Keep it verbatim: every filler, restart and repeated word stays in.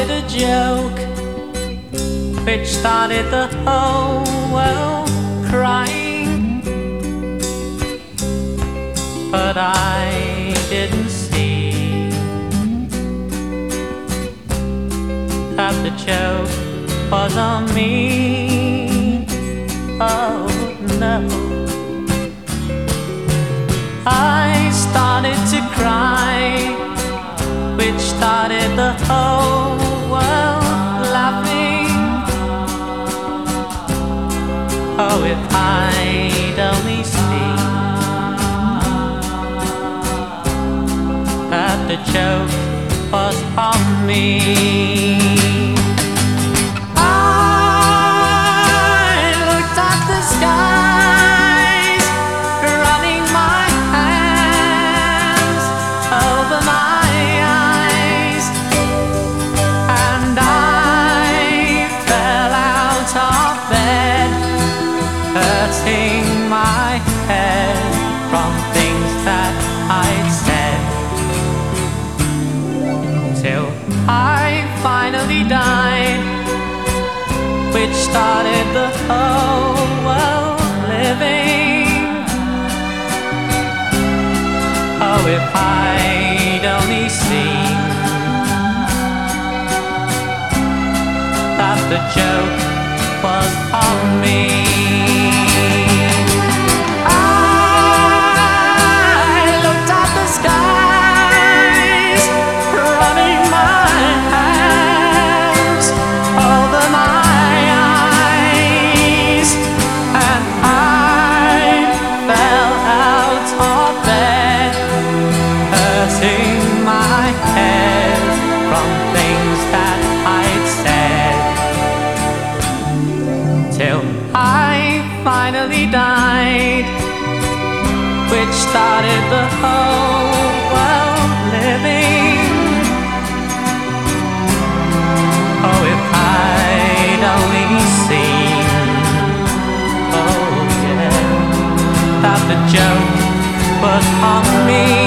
started a joke, which started the whole world crying. But I didn't see that the joke was on me. Oh no. I started to cry, which started the whole world laughing. Oh, if I'd only seen that the joke was on me. I looked at the skies, running my hands over my eyes, and I fell out of bed, hurting my head from things that I'd said, till I finally died, which started the whole world living. Oh, if I'd only seen that the joke was on me. Till I finally died, which started the whole world living. Oh, if I'd only seen, oh yeah, that the joke was on me.